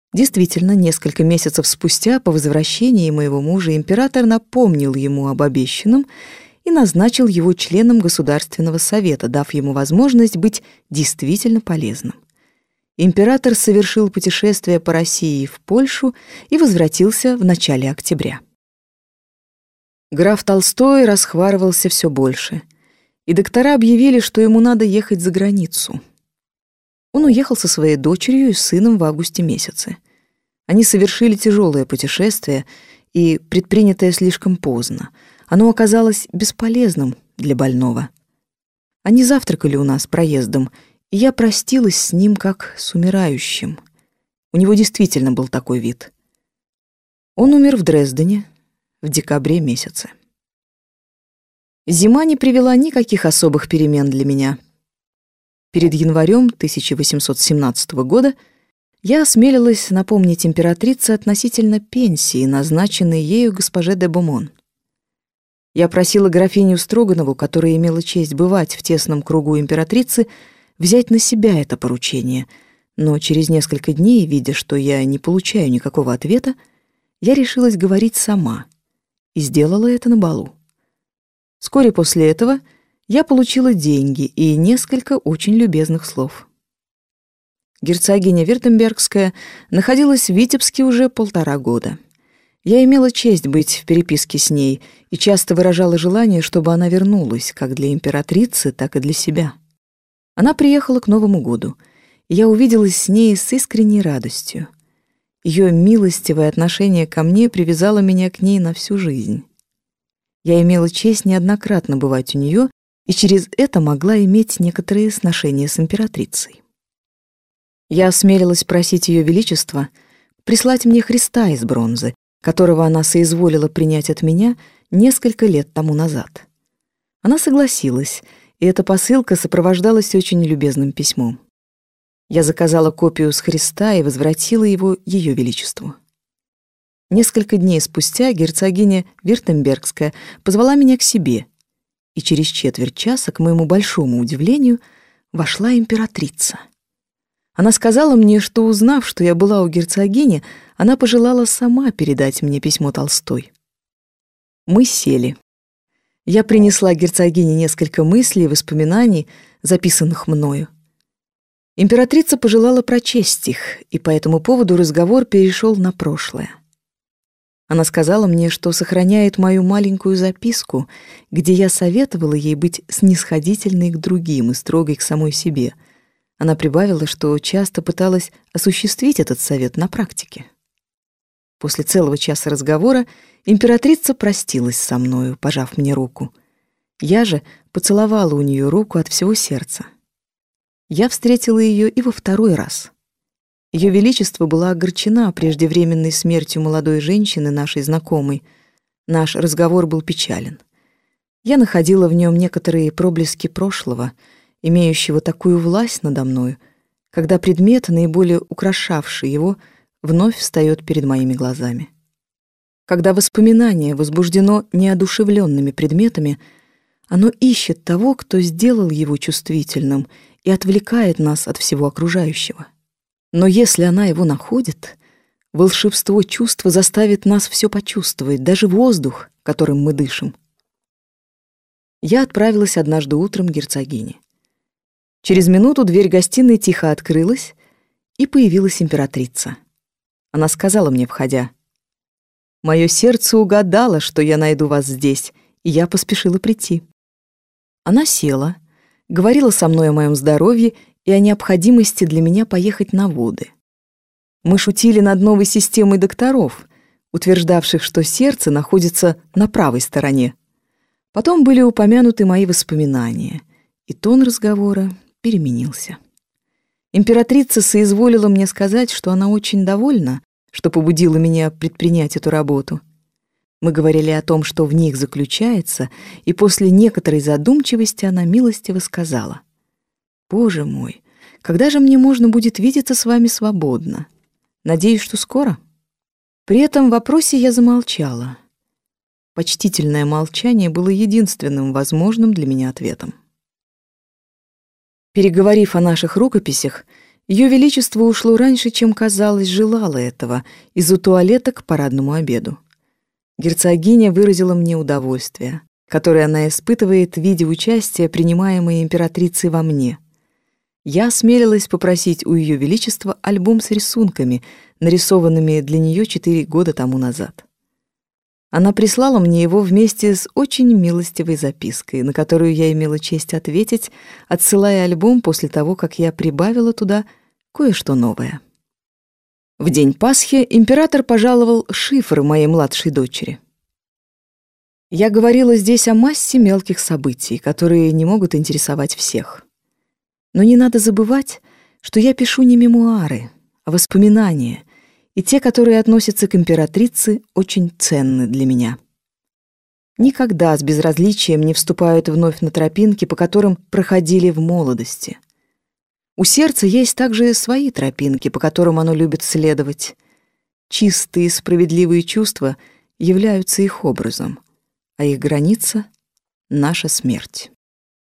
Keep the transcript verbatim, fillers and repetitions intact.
Действительно, несколько месяцев спустя, по возвращении моего мужа, император напомнил ему об обещанном и назначил его членом Государственного совета, дав ему возможность быть действительно полезным. Император совершил путешествие по России и в Польшу и возвратился в начале октября. Граф Толстой расхварывался все больше, и доктора объявили, что ему надо ехать за границу. Он уехал со своей дочерью и сыном в августе месяце. Они совершили тяжелое путешествие, и, предпринятое слишком поздно, оно оказалось бесполезным для больного. Они завтракали у нас проездом, и я простилась с ним как с умирающим. У него действительно был такой вид. Он умер в Дрездене в декабре месяце. Зима не привела никаких особых перемен для меня. Перед январем тысяча восемьсот семнадцатого года я осмелилась напомнить императрице относительно пенсии, назначенной ею госпоже де Бомон. Я просила графиню Строганову, которая имела честь бывать в тесном кругу императрицы, взять на себя это поручение, но через несколько дней, видя, что я не получаю никакого ответа, я решилась говорить сама и сделала это на балу. Вскоре после этого я получила деньги и несколько очень любезных слов. Герцогиня Вюртембергская находилась в Витебске уже полтора года. Я имела честь быть в переписке с ней и часто выражала желание, чтобы она вернулась как для императрицы, так и для себя. Она приехала к Новому году, и я увиделась с ней с искренней радостью. Ее милостивое отношение ко мне привязало меня к ней на всю жизнь. Я имела честь неоднократно бывать у нее и через это могла иметь некоторые сношения с императрицей. Я осмелилась просить Ее Величество прислать мне Христа из бронзы, которого она соизволила принять от меня несколько лет тому назад. Она согласилась, и эта посылка сопровождалась очень любезным письмом. Я заказала копию с Христа и возвратила его Ее Величеству. Несколько дней спустя герцогиня Вюртембергская позвала меня к себе, и через четверть часа, к моему большому удивлению, вошла императрица. Она сказала мне, что, узнав, что я была у герцогини, она пожелала сама передать мне письмо Толстой. Мы сели. Я принесла герцогине несколько мыслей и воспоминаний, записанных мною. Императрица пожелала прочесть их, и по этому поводу разговор перешел на прошлое. Она сказала мне, что сохраняет мою маленькую записку, где я советовала ей быть снисходительной к другим и строгой к самой себе. Она прибавила, что часто пыталась осуществить этот совет на практике. После целого часа разговора императрица простилась со мною, пожав мне руку. Я же поцеловала у нее руку от всего сердца. Я встретила ее и во второй раз. Ее Величество была огорчена преждевременной смертью молодой женщины, нашей знакомой. Наш разговор был печален. Я находила в нем некоторые проблески прошлого, имеющего такую власть надо мною, когда предмет, наиболее украшавший его, вновь встает перед моими глазами. Когда воспоминание возбуждено неодушевленными предметами, оно ищет того, кто сделал его чувствительным, и отвлекает нас от всего окружающего. Но если она его находит, волшебство чувства заставит нас все почувствовать, даже воздух, которым мы дышим. Я отправилась однажды утром к герцогине. Через минуту дверь гостиной тихо открылась, и появилась императрица. Она сказала мне, входя: «Мое сердце угадало, что я найду вас здесь, и я поспешила прийти». Она села, говорила со мной о моем здоровье и о необходимости для меня поехать на воды. Мы шутили над новой системой докторов, утверждавших, что сердце находится на правой стороне. Потом были упомянуты мои воспоминания, и тон разговора переменился. Императрица соизволила мне сказать, что она очень довольна, что побудила меня предпринять эту работу. Мы говорили о том, что в них заключается, и после некоторой задумчивости она милостиво сказала: «Боже мой, когда же мне можно будет видеться с вами свободно? Надеюсь, что скоро». При этом вопросе я замолчала. Почтительное молчание было единственным возможным для меня ответом. Переговорив о наших рукописях, Ее Величество ушло раньше, чем, казалось, желало этого, из-за туалета к парадному обеду. Герцогиня выразила мне удовольствие, которое она испытывает, видя участие, принимаемое императрицей во мне. Я осмелилась попросить у Ее Величества альбом с рисунками, нарисованными для нее четыре года тому назад. Она прислала мне его вместе с очень милостивой запиской, на которую я имела честь ответить, отсылая альбом после того, как я прибавила туда кое-что новое. В день Пасхи император пожаловал шифр моей младшей дочери. Я говорила здесь о массе мелких событий, которые не могут интересовать всех. Но не надо забывать, что я пишу не мемуары, а воспоминания, и те, которые относятся к императрице, очень ценны для меня. Никогда с безразличием не вступают вновь на тропинки, по которым проходили в молодости. У сердца есть также свои тропинки, по которым оно любит следовать. Чистые и справедливые чувства являются их образом, а их граница — наша смерть.